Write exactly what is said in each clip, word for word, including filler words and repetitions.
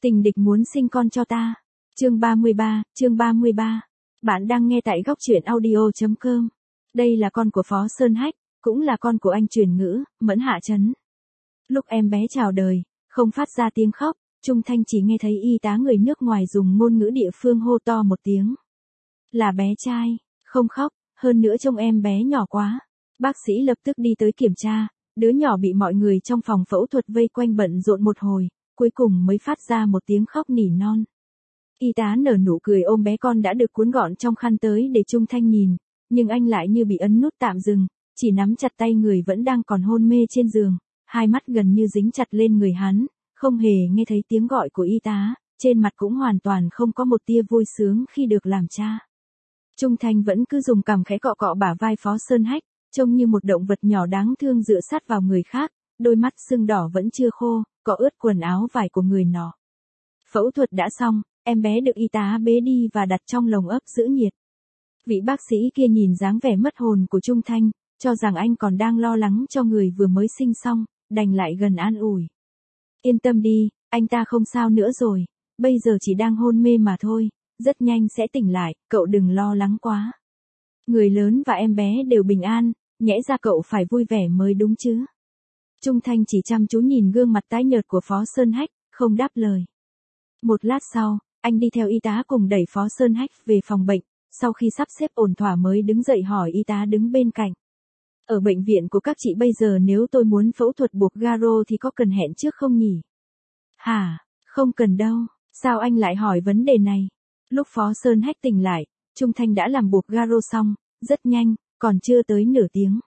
Tình địch muốn sinh con cho ta. Chương ba mươi ba, chương ba mươi ba. Bạn đang nghe tại góc truyện audio chấm com. Đây là con của Phó Sơn Hách, cũng là con của anh truyền ngữ, Mẫn Hạ Trấn. Lúc em bé chào đời, không phát ra tiếng khóc, Trung Thanh chỉ nghe thấy y tá người nước ngoài dùng ngôn ngữ địa phương hô to một tiếng. Là bé trai, không khóc, hơn nữa trông em bé nhỏ quá. Bác sĩ lập tức đi tới kiểm tra, đứa nhỏ bị mọi người trong phòng phẫu thuật vây quanh bận rộn một hồi, cuối cùng mới phát ra một tiếng khóc nỉ non. Y tá nở nụ cười ôm bé con đã được cuốn gọn trong khăn tới để Trung Thanh nhìn, nhưng anh lại như bị ấn nút tạm dừng, chỉ nắm chặt tay người vẫn đang còn hôn mê trên giường, hai mắt gần như dính chặt lên người hắn, không hề nghe thấy tiếng gọi của y tá, trên mặt cũng hoàn toàn không có một tia vui sướng khi được làm cha. Trung Thanh vẫn cứ dùng cằm khẽ cọ cọ bả vai Phó Sơn Hách, trông như một động vật nhỏ đáng thương dựa sát vào người khác, đôi mắt sưng đỏ vẫn chưa khô, cọ ướt quần áo vải của người nọ. Phẫu thuật đã xong, em bé được y tá bế đi và đặt trong lồng ấp giữ nhiệt. Vị bác sĩ kia nhìn dáng vẻ mất hồn của Trung Thanh, cho rằng anh còn đang lo lắng cho người vừa mới sinh xong, đành lại gần an ủi. Yên tâm đi, anh ta không sao nữa rồi, bây giờ chỉ đang hôn mê mà thôi, rất nhanh sẽ tỉnh lại, cậu đừng lo lắng quá. Người lớn và em bé đều bình an, nhẽ ra cậu phải vui vẻ mới đúng chứ. Trung Thanh chỉ chăm chú nhìn gương mặt tái nhợt của Phó Sơn Hách, không đáp lời. Một lát sau, anh đi theo y tá cùng đẩy Phó Sơn Hách về phòng bệnh, sau khi sắp xếp ổn thỏa mới đứng dậy hỏi y tá đứng bên cạnh. Ở bệnh viện của các chị bây giờ nếu tôi muốn phẫu thuật buộc garo thì có cần hẹn trước không nhỉ? Hả, không cần đâu, sao anh lại hỏi vấn đề này? Lúc Phó Sơn Hách tỉnh lại, Trung Thanh đã làm buộc garo xong, rất nhanh, còn chưa tới nửa tiếng.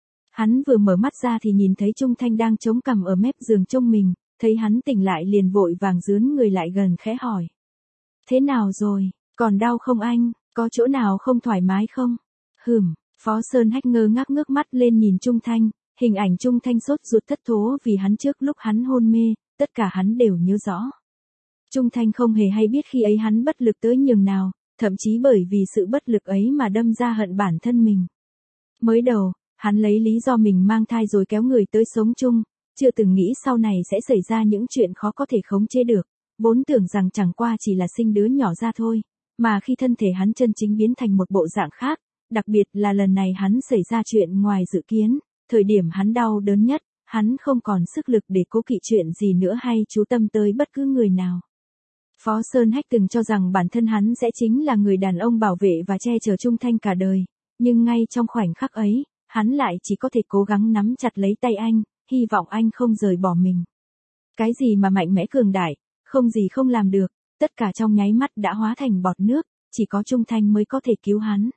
Hắn vừa mở mắt ra thì nhìn thấy Trung Thanh đang chống cằm ở mép giường trông mình, thấy hắn tỉnh lại liền vội vàng dướn người lại gần khẽ hỏi. Thế nào rồi, còn đau không anh, có chỗ nào không thoải mái không? Hừm, Phó Sơn Hách ngơ ngác ngước mắt lên nhìn Trung Thanh, hình ảnh Trung Thanh sốt ruột thất thố vì hắn trước lúc hắn hôn mê, tất cả hắn đều nhớ rõ. Trung Thanh không hề hay biết khi ấy hắn bất lực tới nhường nào, thậm chí bởi vì sự bất lực ấy mà đâm ra hận bản thân mình. Mới đầu, hắn lấy lý do mình mang thai rồi kéo người tới sống chung, chưa từng nghĩ sau này sẽ xảy ra những chuyện khó có thể khống chế được, vốn tưởng rằng chẳng qua chỉ là sinh đứa nhỏ ra thôi, mà khi thân thể hắn chân chính biến thành một bộ dạng khác, đặc biệt là lần này hắn xảy ra chuyện ngoài dự kiến, thời điểm hắn đau đớn nhất, hắn không còn sức lực để cố kỵ chuyện gì nữa hay chú tâm tới bất cứ người nào. Phó Sơn Hách từng cho rằng bản thân hắn sẽ chính là người đàn ông bảo vệ và che chở Trung Thanh cả đời, nhưng ngay trong khoảnh khắc ấy, hắn lại chỉ có thể cố gắng nắm chặt lấy tay anh, hy vọng anh không rời bỏ mình. Cái gì mà mạnh mẽ cường đại, không gì không làm được, tất cả trong nháy mắt đã hóa thành bọt nước, chỉ có Trung Thanh mới có thể cứu hắn.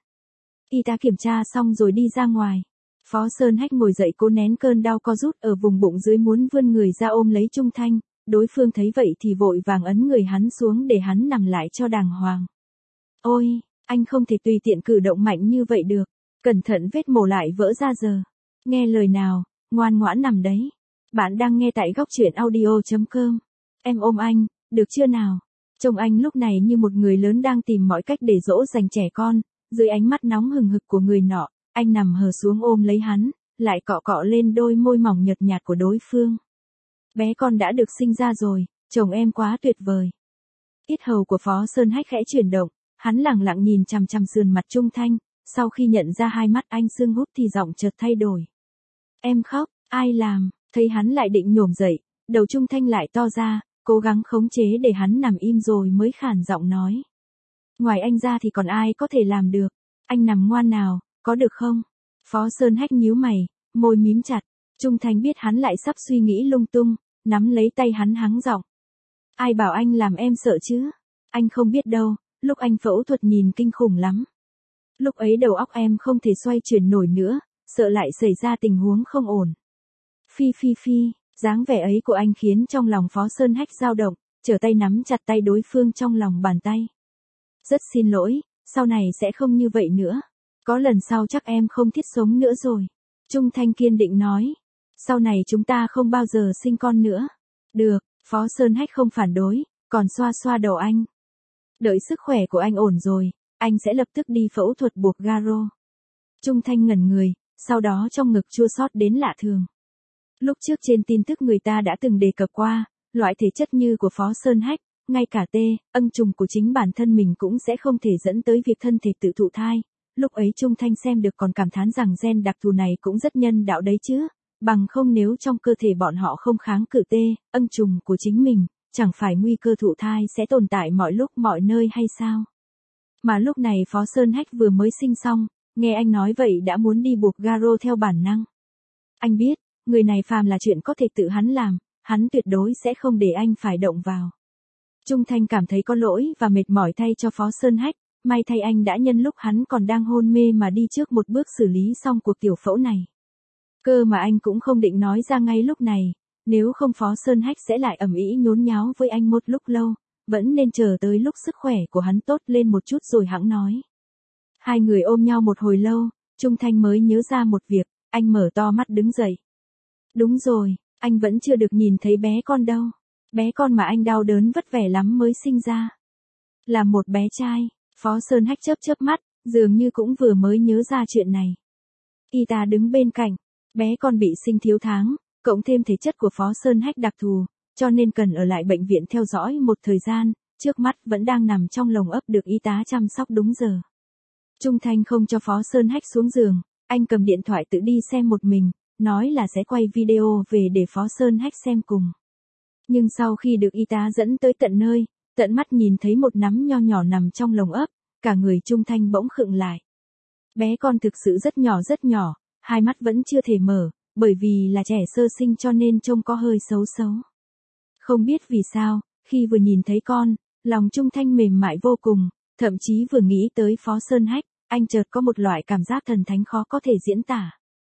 Y tá kiểm tra xong rồi đi ra ngoài. Phó Sơn Hách ngồi dậy cố nén cơn đau co rút ở vùng bụng dưới muốn vươn người ra ôm lấy Trung Thanh, đối phương thấy vậy thì vội vàng ấn người hắn xuống để hắn nằm lại cho đàng hoàng. Ôi, anh không thể tùy tiện cử động mạnh như vậy được, cẩn thận vết mổ lại vỡ ra giờ. Nghe lời nào, ngoan ngoãn nằm đấy. Bạn đang nghe tại góc truyện audio chấm com. Em ôm anh, được chưa nào? Trông anh lúc này như một người lớn đang tìm mọi cách để dỗ dành trẻ con, dưới ánh mắt nóng hừng hực của người nọ, anh nằm hờ xuống ôm lấy hắn, lại cọ cọ lên đôi môi mỏng nhợt nhạt của đối phương. Bé con đã được sinh ra rồi, chồng em quá tuyệt vời. Yết hầu của Phó Sơn Hách khẽ chuyển động, hắn lẳng lặng nhìn chằm chằm sườn mặt Trung Thanh, sau khi nhận ra hai mắt anh sưng húp thì giọng chợt thay đổi. Em khóc, ai làm? Thấy hắn lại định nhổm dậy, đầu Trung Thanh lại to ra, cố gắng khống chế để hắn nằm im rồi mới khản giọng nói. Ngoài anh ra thì còn ai có thể làm được, anh nằm ngoan nào, có được không? Phó Sơn Hách nhíu mày, môi mím chặt, Trung Thanh biết hắn lại sắp suy nghĩ lung tung, nắm lấy tay hắn hắng giọng. Ai bảo anh làm em sợ chứ? Anh không biết đâu, lúc anh phẫu thuật nhìn kinh khủng lắm. Lúc ấy đầu óc em không thể xoay chuyển nổi nữa, sợ lại xảy ra tình huống không ổn. Phi phi phi, dáng vẻ ấy của anh khiến trong lòng Phó Sơn Hách dao động, trở tay nắm chặt tay đối phương trong lòng bàn tay. Rất xin lỗi, sau này sẽ không như vậy nữa. Có lần sau chắc em không thiết sống nữa rồi. Trung Thanh kiên định nói. Sau này chúng ta không bao giờ sinh con nữa. Được, Phó Sơn Hách không phản đối, còn xoa xoa đầu anh. Đợi sức khỏe của anh ổn rồi, anh sẽ lập tức đi phẫu thuật buộc garo. Trung Thanh ngẩn người, sau đó trong ngực chua xót đến lạ thường. Lúc trước trên tin tức người ta đã từng đề cập qua, loại thể chất như của Phó Sơn Hách, ngay cả tê, ân trùng của chính bản thân mình cũng sẽ không thể dẫn tới việc thân thể tự thụ thai. Lúc ấy Trung Thanh xem được còn cảm thán rằng gen đặc thù này cũng rất nhân đạo đấy chứ, bằng không nếu trong cơ thể bọn họ không kháng cự tê, ân trùng của chính mình, chẳng phải nguy cơ thụ thai sẽ tồn tại mọi lúc mọi nơi hay sao? Mà lúc này Phó Sơn Hách vừa mới sinh xong, nghe anh nói vậy đã muốn đi buộc Garo theo bản năng. Anh biết, người này phàm là chuyện có thể tự hắn làm, hắn tuyệt đối sẽ không để anh phải động vào. Trung Thanh cảm thấy có lỗi và mệt mỏi thay cho Phó Sơn Hách, may thay anh đã nhân lúc hắn còn đang hôn mê mà đi trước một bước xử lý xong cuộc tiểu phẫu này. Cơ mà anh cũng không định nói ra ngay lúc này, nếu không Phó Sơn Hách sẽ lại ầm ĩ nhốn nháo với anh một lúc lâu, vẫn nên chờ tới lúc sức khỏe của hắn tốt lên một chút rồi hẵng nói. Hai người ôm nhau một hồi lâu, Trung Thanh mới nhớ ra một việc, anh mở to mắt đứng dậy. Đúng rồi, anh vẫn chưa được nhìn thấy bé con đâu. Bé con mà anh đau đớn vất vả lắm mới sinh ra. Là một bé trai, Phó Sơn Hách chớp chớp mắt, dường như cũng vừa mới nhớ ra chuyện này. Y tá đứng bên cạnh, bé con bị sinh thiếu tháng, cộng thêm thể chất của Phó Sơn Hách đặc thù, cho nên cần ở lại bệnh viện theo dõi một thời gian, trước mắt vẫn đang nằm trong lồng ấp được y tá chăm sóc đúng giờ. Trung Thanh không cho Phó Sơn Hách xuống giường, anh cầm điện thoại tự đi xem một mình, nói là sẽ quay video về để Phó Sơn Hách xem cùng. Nhưng sau khi được y tá dẫn tới tận nơi, tận mắt nhìn thấy một nắm nho nhỏ nằm trong lồng ấp, cả người Trung Thanh bỗng khựng lại. Bé con thực sự rất nhỏ rất nhỏ, hai mắt vẫn chưa thể mở, bởi vì là trẻ sơ sinh cho nên trông có hơi xấu xấu. Không biết vì sao, khi vừa nhìn thấy con, lòng Trung Thanh mềm mại vô cùng, thậm chí vừa nghĩ tới Phó Sơn Hách, anh chợt có một loại cảm giác thần thánh khó có thể diễn tả.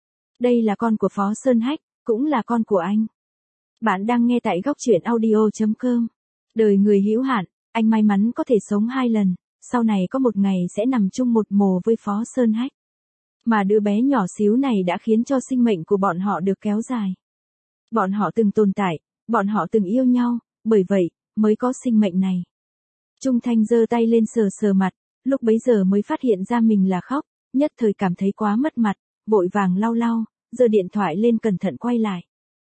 Đây là con của Phó Sơn Hách, cũng là con của anh. Bạn đang nghe tại góc truyện audio chấm com. Đời người hữu hạn, anh may mắn có thể sống hai lần, sau này có một ngày sẽ nằm chung một mồ với Phó Sơn Hách. Mà đứa bé nhỏ xíu này đã khiến cho sinh mệnh của bọn họ được kéo dài. Bọn họ từng tồn tại, bọn họ từng yêu nhau, bởi vậy, mới có sinh mệnh này. Trung Thanh giơ tay lên sờ sờ mặt, lúc bấy giờ mới phát hiện ra mình là khóc, nhất thời cảm thấy quá mất mặt, vội vàng lau lau, giơ điện thoại lên cẩn thận quay lại.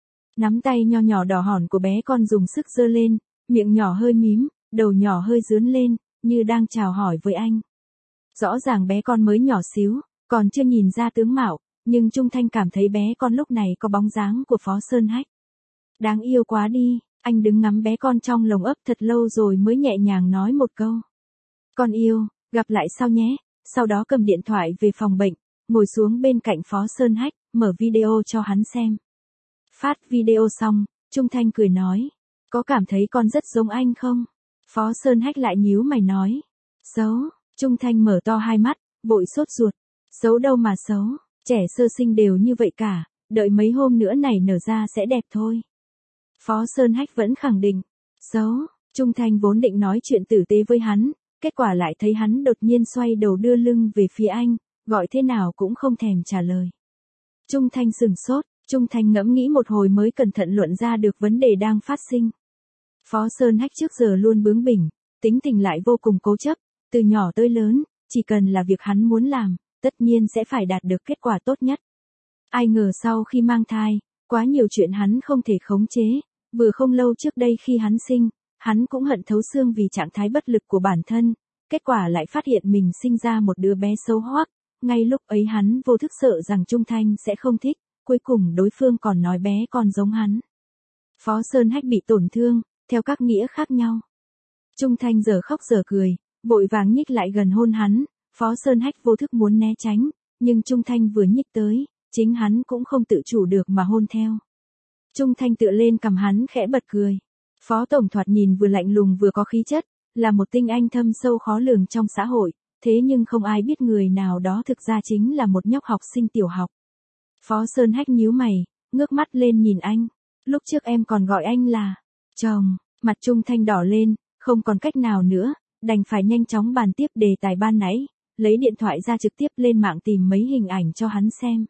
Nắm tay nho nhỏ đỏ hòn của bé con dùng sức giơ lên, miệng nhỏ hơi mím, đầu nhỏ hơi dướn lên, như đang chào hỏi với anh. Rõ ràng bé con mới nhỏ xíu, còn chưa nhìn ra tướng mạo, nhưng Trung Thanh cảm thấy bé con lúc này có bóng dáng của Phó Sơn Hách. Đáng yêu quá đi, anh đứng ngắm bé con trong lồng ấp thật lâu rồi mới nhẹ nhàng nói một câu. Con yêu, gặp lại sau nhé, sau đó cầm điện thoại về phòng bệnh, ngồi xuống bên cạnh Phó Sơn Hách, mở video cho hắn xem. Phát video xong, Trung Thanh cười nói, có cảm thấy con rất giống anh không? Phó Sơn Hách lại nhíu mày nói, xấu, Trung Thanh mở to hai mắt, vội sốt ruột, xấu đâu mà xấu, trẻ sơ sinh đều như vậy cả, đợi mấy hôm nữa này nở ra sẽ đẹp thôi. Phó Sơn Hách vẫn khẳng định, xấu, Trung Thanh vốn định nói chuyện tử tế với hắn, kết quả lại thấy hắn đột nhiên xoay đầu đưa lưng về phía anh, gọi thế nào cũng không thèm trả lời. Trung Thanh sừng sốt, Trung Thanh ngẫm nghĩ một hồi mới cẩn thận luận ra được vấn đề đang phát sinh. Phó Sơn Hách trước giờ luôn bướng bỉnh, tính tình lại vô cùng cố chấp, từ nhỏ tới lớn, chỉ cần là việc hắn muốn làm, tất nhiên sẽ phải đạt được kết quả tốt nhất. Ai ngờ sau khi mang thai, quá nhiều chuyện hắn không thể khống chế, vừa không lâu trước đây khi hắn sinh, hắn cũng hận thấu xương vì trạng thái bất lực của bản thân, kết quả lại phát hiện mình sinh ra một đứa bé xấu hoắc, ngay lúc ấy hắn vô thức sợ rằng Trung Thanh sẽ không thích, cuối cùng đối phương còn nói bé còn giống hắn. Phó Sơn Hách bị tổn thương, theo các nghĩa khác nhau. Trung Thanh giờ khóc giờ cười, vội vàng nhích lại gần hôn hắn, Phó Sơn Hách vô thức muốn né tránh, nhưng Trung Thanh vừa nhích tới, chính hắn cũng không tự chủ được mà hôn theo. Trung Thanh tựa lên cằm hắn khẽ bật cười. Phó Tổng thoạt nhìn vừa lạnh lùng vừa có khí chất, là một tinh anh thâm sâu khó lường trong xã hội, thế nhưng không ai biết người nào đó thực ra chính là một nhóc học sinh tiểu học. Phó Sơn Hách nhíu mày, ngước mắt lên nhìn anh. Lúc trước em còn gọi anh là chồng, mặt Trung Thanh đỏ lên, không còn cách nào nữa, đành phải nhanh chóng bàn tiếp đề tài ban nãy, lấy điện thoại ra trực tiếp lên mạng tìm mấy hình ảnh cho hắn xem.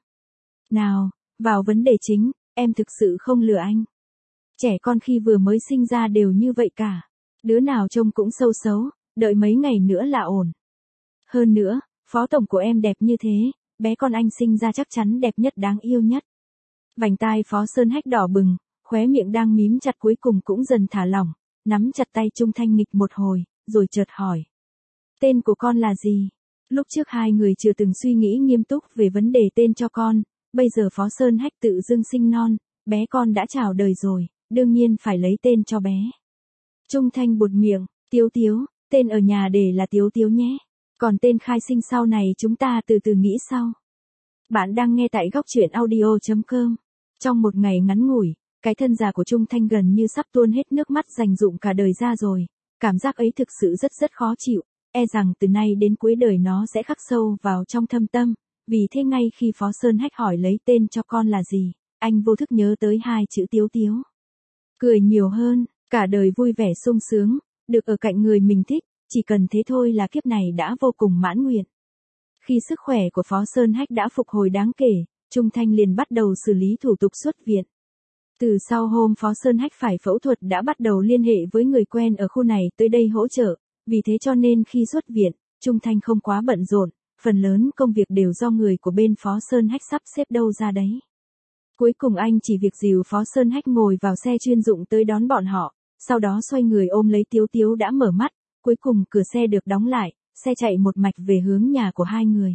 Nào, vào vấn đề chính, em thực sự không lừa anh. Trẻ con khi vừa mới sinh ra đều như vậy cả. Đứa nào trông cũng xấu xấu, đợi mấy ngày nữa là ổn. Hơn nữa, Phó Tổng của em đẹp như thế, bé con anh sinh ra chắc chắn đẹp nhất đáng yêu nhất. Vành tai Phó Sơn Hách đỏ bừng, khóe miệng đang mím chặt cuối cùng cũng dần thả lỏng, nắm chặt tay Trung Thanh nghịch một hồi, rồi chợt hỏi. Tên của con là gì? Lúc trước hai người chưa từng suy nghĩ nghiêm túc về vấn đề tên cho con, bây giờ Phó Sơn Hách tự dưng sinh non, bé con đã chào đời rồi, đương nhiên phải lấy tên cho bé. Trung Thanh buột miệng, Tiếu Tiếu, tên ở nhà để là Tiếu Tiếu nhé. Còn tên khai sinh sau này chúng ta từ từ nghĩ sau. Bạn đang nghe tại góc truyện audio chấm com. Trong một ngày ngắn ngủi, cái thân già của Trung Thanh gần như sắp tuôn hết nước mắt dành dụm cả đời ra rồi. Cảm giác ấy thực sự rất rất khó chịu, e rằng từ nay đến cuối đời nó sẽ khắc sâu vào trong thâm tâm. Vì thế ngay khi Phó Sơn Hách hỏi lấy tên cho con là gì, anh vô thức nhớ tới hai chữ Tiếu Tiếu. Cười nhiều hơn, cả đời vui vẻ sung sướng, được ở cạnh người mình thích, chỉ cần thế thôi là kiếp này đã vô cùng mãn nguyện. Khi sức khỏe của Phó Sơn Hách đã phục hồi đáng kể, Trung Thanh liền bắt đầu xử lý thủ tục xuất viện. Từ sau hôm Phó Sơn Hách phải phẫu thuật đã bắt đầu liên hệ với người quen ở khu này tới đây hỗ trợ, vì thế cho nên khi xuất viện, Trung Thanh không quá bận rộn, phần lớn công việc đều do người của bên Phó Sơn Hách sắp xếp đâu ra đấy. Cuối cùng anh chỉ việc dìu Phó Sơn Hách ngồi vào xe chuyên dụng tới đón bọn họ, sau đó xoay người ôm lấy Tiếu Tiếu đã mở mắt, cuối cùng cửa xe được đóng lại, xe chạy một mạch về hướng nhà của hai người.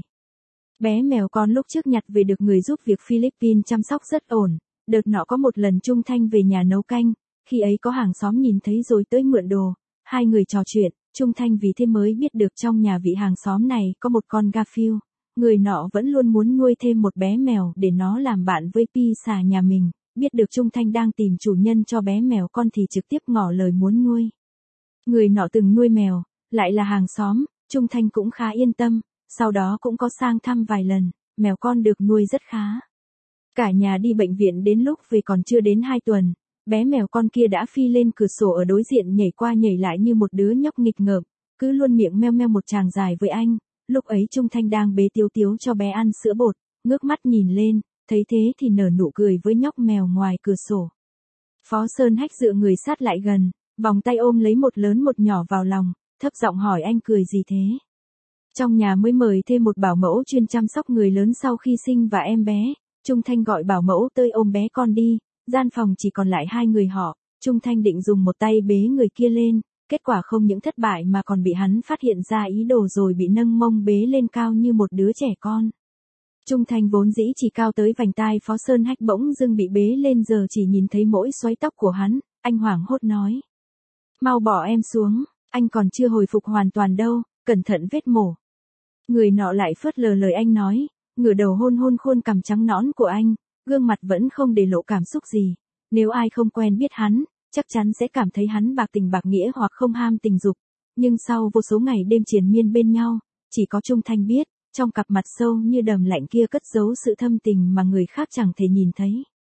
Bé mèo con lúc trước nhặt về được người giúp việc Philippines chăm sóc rất ổn, đợt nọ có một lần Trung Thanh về nhà nấu canh, khi ấy có hàng xóm nhìn thấy rồi tới mượn đồ, hai người trò chuyện, Trung Thanh vì thế mới biết được trong nhà vị hàng xóm này có một con Garfield, người nọ vẫn luôn muốn nuôi thêm một bé mèo để nó làm bạn với Pisa nhà mình, biết được Trung Thanh đang tìm chủ nhân cho bé mèo con thì trực tiếp ngỏ lời muốn nuôi. Người nọ từng nuôi mèo, lại là hàng xóm, Trung Thanh cũng khá yên tâm, sau đó cũng có sang thăm vài lần, mèo con được nuôi rất khá. Cả nhà đi bệnh viện đến lúc về còn chưa đến hai tuần, bé mèo con kia đã phi lên cửa sổ ở đối diện nhảy qua nhảy lại như một đứa nhóc nghịch ngợm, cứ luôn miệng meo meo một tràng dài với anh. Lúc ấy Trung Thanh đang bế Tiếu Tiếu cho bé ăn sữa bột, ngước mắt nhìn lên, thấy thế thì nở nụ cười với nhóc mèo ngoài cửa sổ. Phó Sơn Hách dựa người sát lại gần, vòng tay ôm lấy một lớn một nhỏ vào lòng, thấp giọng hỏi anh cười gì thế? Trong nhà mới mời thêm một bảo mẫu chuyên chăm sóc người lớn sau khi sinh và em bé, Trung Thanh gọi bảo mẫu tới ôm bé con đi, gian phòng chỉ còn lại hai người họ, Trung Thanh định dùng một tay bế người kia lên, kết quả không những thất bại mà còn bị hắn phát hiện ra ý đồ rồi bị nâng mông bế lên cao như một đứa trẻ con. Trung Thanh vốn dĩ chỉ cao tới vành tai Phó Sơn Hách bỗng dưng bị bế lên giờ chỉ nhìn thấy mỗi xoáy tóc của hắn, anh hoảng hốt nói. Mau bỏ em xuống, anh còn chưa hồi phục hoàn toàn đâu, cẩn thận vết mổ. Người nọ lại phớt lờ lời anh nói, ngửa đầu hôn hôn khuôn cằm trắng nõn của anh, gương mặt vẫn không để lộ cảm xúc gì. Nếu ai không quen biết hắn, chắc chắn sẽ cảm thấy hắn bạc tình bạc nghĩa hoặc không ham tình dục. Nhưng sau vô số ngày đêm triền miên bên nhau, chỉ có Trung Thanh biết, trong cặp mặt sâu như đầm lạnh kia cất giấu sự thâm tình mà người khác chẳng thể nhìn thấy.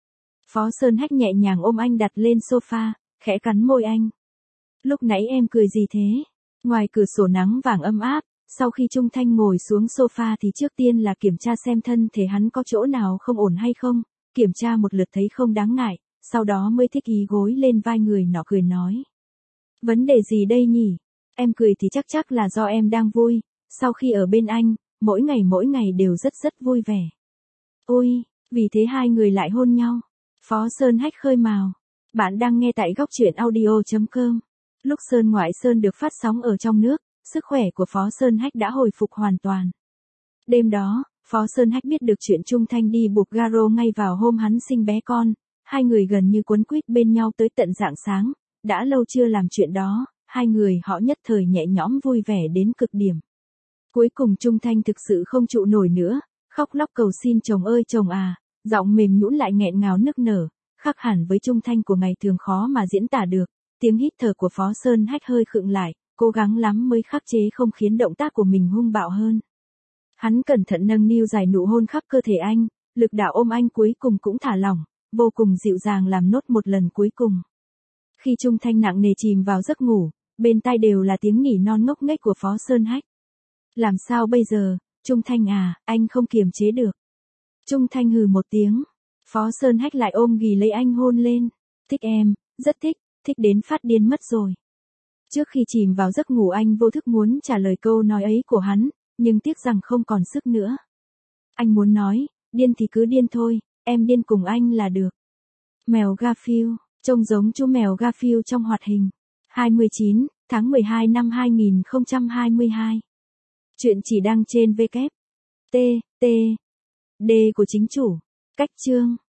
Phó Sơn Hách nhẹ nhàng ôm anh đặt lên sofa, khẽ cắn môi anh. Lúc nãy em cười gì thế? Ngoài cửa sổ nắng vàng âm áp, sau khi Trung Thanh ngồi xuống sofa thì trước tiên là kiểm tra xem thân thể hắn có chỗ nào không ổn hay không, kiểm tra một lượt thấy không đáng ngại, sau đó mới thích ý gối lên vai người nọ cười nói. Vấn đề gì đây nhỉ? Em cười thì chắc chắc là do em đang vui, sau khi ở bên anh, mỗi ngày mỗi ngày đều rất rất vui vẻ. Ôi, vì thế hai người lại hôn nhau. Phó Sơn Hách khơi mào. Bạn đang nghe tại góc truyện audio chấm com. Lúc Sơn Ngoại Sơn được phát sóng ở trong nước, sức khỏe của Phó Sơn Hách đã hồi phục hoàn toàn. Đêm đó, Phó Sơn Hách biết được chuyện Trung Thanh đi buộc Garo ngay vào hôm hắn sinh bé con, hai người gần như quấn quýt bên nhau tới tận rạng sáng, đã lâu chưa làm chuyện đó, hai người họ nhất thời nhẹ nhõm vui vẻ đến cực điểm. Cuối cùng Trung Thanh thực sự không trụ nổi nữa, khóc lóc cầu xin chồng ơi chồng à, giọng mềm nhũn lại nghẹn ngào nức nở, khác hẳn với Trung Thanh của ngày thường khó mà diễn tả được. Tiếng hít thở của Phó Sơn Hách hơi khựng lại, cố gắng lắm mới khắc chế không khiến động tác của mình hung bạo hơn. Hắn cẩn thận nâng niu dài nụ hôn khắp cơ thể anh, lực đạo ôm anh cuối cùng cũng thả lỏng, vô cùng dịu dàng làm nốt một lần cuối cùng. Khi Trung Thanh nặng nề chìm vào giấc ngủ, bên tai đều là tiếng nỉ non ngốc nghếch của Phó Sơn Hách. Làm sao bây giờ, Trung Thanh à, anh không kiềm chế được. Trung Thanh hừ một tiếng, Phó Sơn Hách lại ôm ghì lấy anh hôn lên. Thích em, rất thích, thích đến phát điên mất rồi. Trước khi chìm vào giấc ngủ anh vô thức muốn trả lời câu nói ấy của hắn, nhưng tiếc rằng không còn sức nữa. Anh muốn nói, điên thì cứ điên thôi, em điên cùng anh là được. Mèo Garfield, trông giống chú mèo Garfield trong hoạt hình. hai mươi chín tháng mười hai năm hai nghìn không trăm hai mươi hai. Chuyện chỉ đăng trên W. T. T. D của chính chủ. Cách chương.